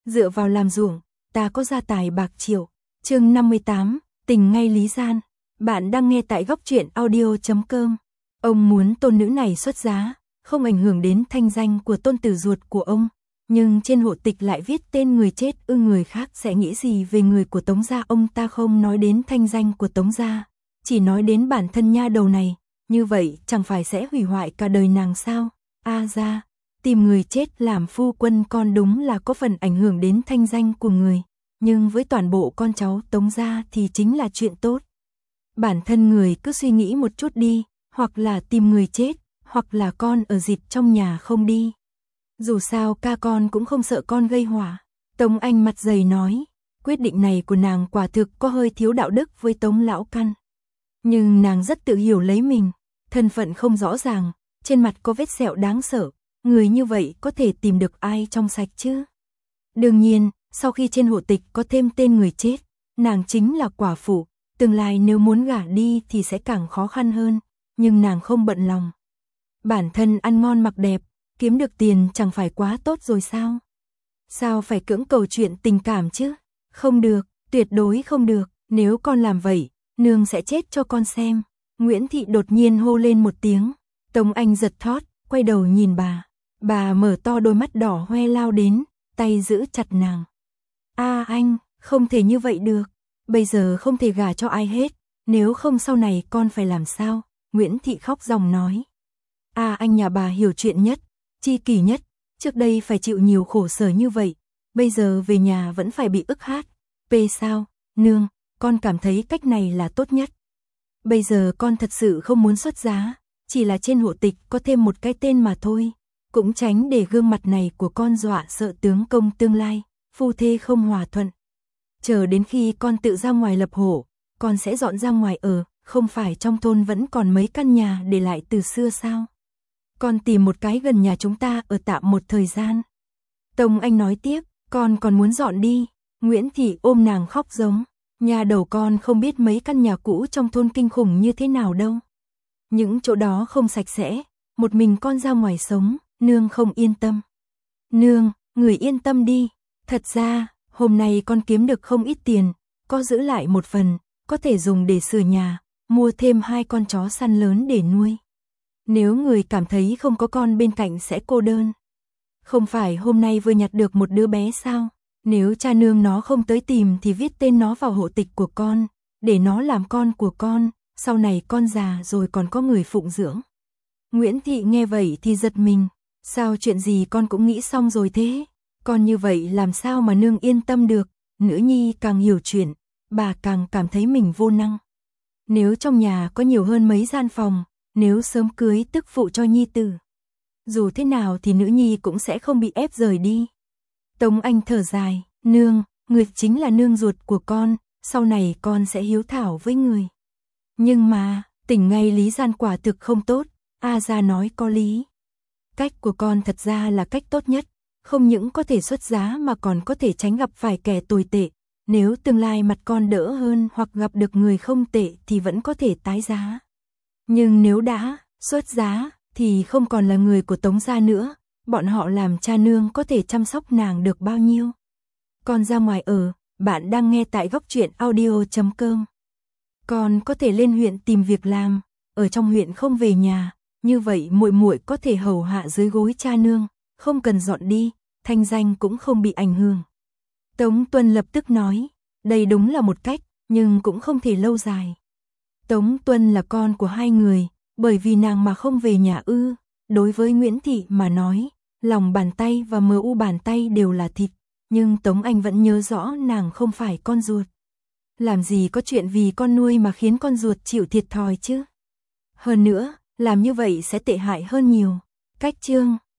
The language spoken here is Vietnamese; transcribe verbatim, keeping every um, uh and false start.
dựa vào làm ruộng, ta có gia tài bạc triệu. Chương năm mươi tám, tình ngay lý gian. Bạn đang nghe tại góc truyện audio chấm com. Ông muốn tôn nữ này xuất giá, không ảnh hưởng đến thanh danh của tôn tử ruột của ông, nhưng trên hộ tịch lại viết tên người chết, ư người khác sẽ nghĩ gì về người của Tống gia? Ông ta không nói đến thanh danh của Tống gia, chỉ nói đến bản thân nha đầu này, như vậy chẳng phải sẽ hủy hoại cả đời nàng sao? A gia, tìm người chết làm phu quân con đúng là có phần ảnh hưởng đến thanh danh của người, nhưng với toàn bộ con cháu Tống gia thì chính là chuyện tốt. Bản thân người cứ suy nghĩ một chút đi, hoặc là tìm người chết, hoặc là con ở dịp trong nhà không đi. Dù sao ca con cũng không sợ con gây họa. Tống Anh mặt dày nói, quyết định này của nàng quả thực có hơi thiếu đạo đức với Tống lão căn. Nhưng nàng rất tự hiểu lấy mình, thân phận không rõ ràng, trên mặt có vết sẹo đáng sợ, người như vậy có thể tìm được ai trong sạch chứ? Đương nhiên, sau khi trên hộ tịch có thêm tên người chết, nàng chính là quả phụ, tương lai nếu muốn gả đi thì sẽ càng khó khăn hơn, nhưng nàng không bận lòng. Bản thân ăn ngon mặc đẹp, kiếm được tiền chẳng phải quá tốt rồi sao? Sao phải cưỡng cầu chuyện tình cảm chứ? Không được, tuyệt đối không được, nếu con làm vậy, nương sẽ chết cho con xem. Nguyễn Thị đột nhiên hô lên một tiếng, Tống Anh giật thót, quay đầu nhìn bà. Bà mở to đôi mắt đỏ hoe lao đến, tay giữ chặt nàng. A anh, không thể như vậy được, bây giờ không thể gả cho ai hết, nếu không sau này con phải làm sao? Nguyễn Thị khóc ròng nói. A anh nhà bà hiểu chuyện nhất, chi kỷ nhất, trước đây phải chịu nhiều khổ sở như vậy, bây giờ về nhà vẫn phải bị ức hát. P sao, nương, con cảm thấy cách này là tốt nhất. Bây giờ con thật sự không muốn xuất giá, chỉ là trên hộ tịch có thêm một cái tên mà thôi, cũng tránh để gương mặt này của con dọa sợ tướng công tương lai, phu thê không hòa thuận. Chờ đến khi con tự ra ngoài lập hộ, con sẽ dọn ra ngoài ở, không phải trong thôn vẫn còn mấy căn nhà để lại từ xưa sao? Con tìm một cái gần nhà chúng ta ở tạm một thời gian. Tống Anh nói tiếp, con còn muốn dọn đi. Nguyễn Thị ôm nàng khóc giống, nhà đầu con không biết mấy căn nhà cũ trong thôn kinh khủng như thế nào đâu. Những chỗ đó không sạch sẽ, một mình con ra ngoài sống, nương không yên tâm. Nương, người yên tâm đi, thật ra, hôm nay con kiếm được không ít tiền, có giữ lại một phần, có thể dùng để sửa nhà, mua thêm hai con chó săn lớn để nuôi. Nếu người cảm thấy không có con bên cạnh sẽ cô đơn. Không phải hôm nay vừa nhặt được một đứa bé sao? Nếu cha nương nó không tới tìm thì viết tên nó vào hộ tịch của con, để nó làm con của con, sau này con già rồi còn có người phụng dưỡng. Nguyễn Thị nghe vậy thì giật mình, sao chuyện gì con cũng nghĩ xong rồi thế? Con như vậy làm sao mà nương yên tâm được? Nữ nhi càng hiểu chuyện, bà càng cảm thấy mình vô năng. Nếu trong nhà có nhiều hơn mấy gian phòng, nếu sớm cưới tức phụ cho nhi tử, dù thế nào thì nữ nhi cũng sẽ không bị ép rời đi. Tống Anh thở dài, nương, người chính là nương ruột của con, sau này con sẽ hiếu thảo với người. Nhưng mà, tỉnh ngay lý gian quả thực không tốt, A gia nói có lý. Cách của con thật ra là cách tốt nhất, không những có thể xuất giá mà còn có thể tránh gặp phải kẻ tồi tệ. Nếu tương lai mặt con đỡ hơn hoặc gặp được người không tệ thì vẫn có thể tái giá. Nhưng nếu đã xuất giá thì không còn là người của Tống gia nữa, bọn họ làm cha nương có thể chăm sóc nàng được bao nhiêu. Con ra ngoài ở, bạn đang nghe tại góc truyện audio chấm com. Con có thể lên huyện tìm việc làm, ở trong huyện không về nhà, như vậy muội muội có thể hầu hạ dưới gối cha nương, không cần dọn đi, thanh danh cũng không bị ảnh hưởng. Tống Tuân lập tức nói, đây đúng là một cách, nhưng cũng không thể lâu dài. Tống Tuân là con của hai người, bởi vì nàng mà không về nhà ư? Đối với Nguyễn Thị mà nói, lòng bàn tay và mờ u bàn tay đều là thịt, nhưng Tống Anh vẫn nhớ rõ nàng không phải con ruột. Làm gì có chuyện vì con nuôi mà khiến con ruột chịu thiệt thòi chứ? Hơn nữa, làm như vậy sẽ tệ hại hơn nhiều. Cách chương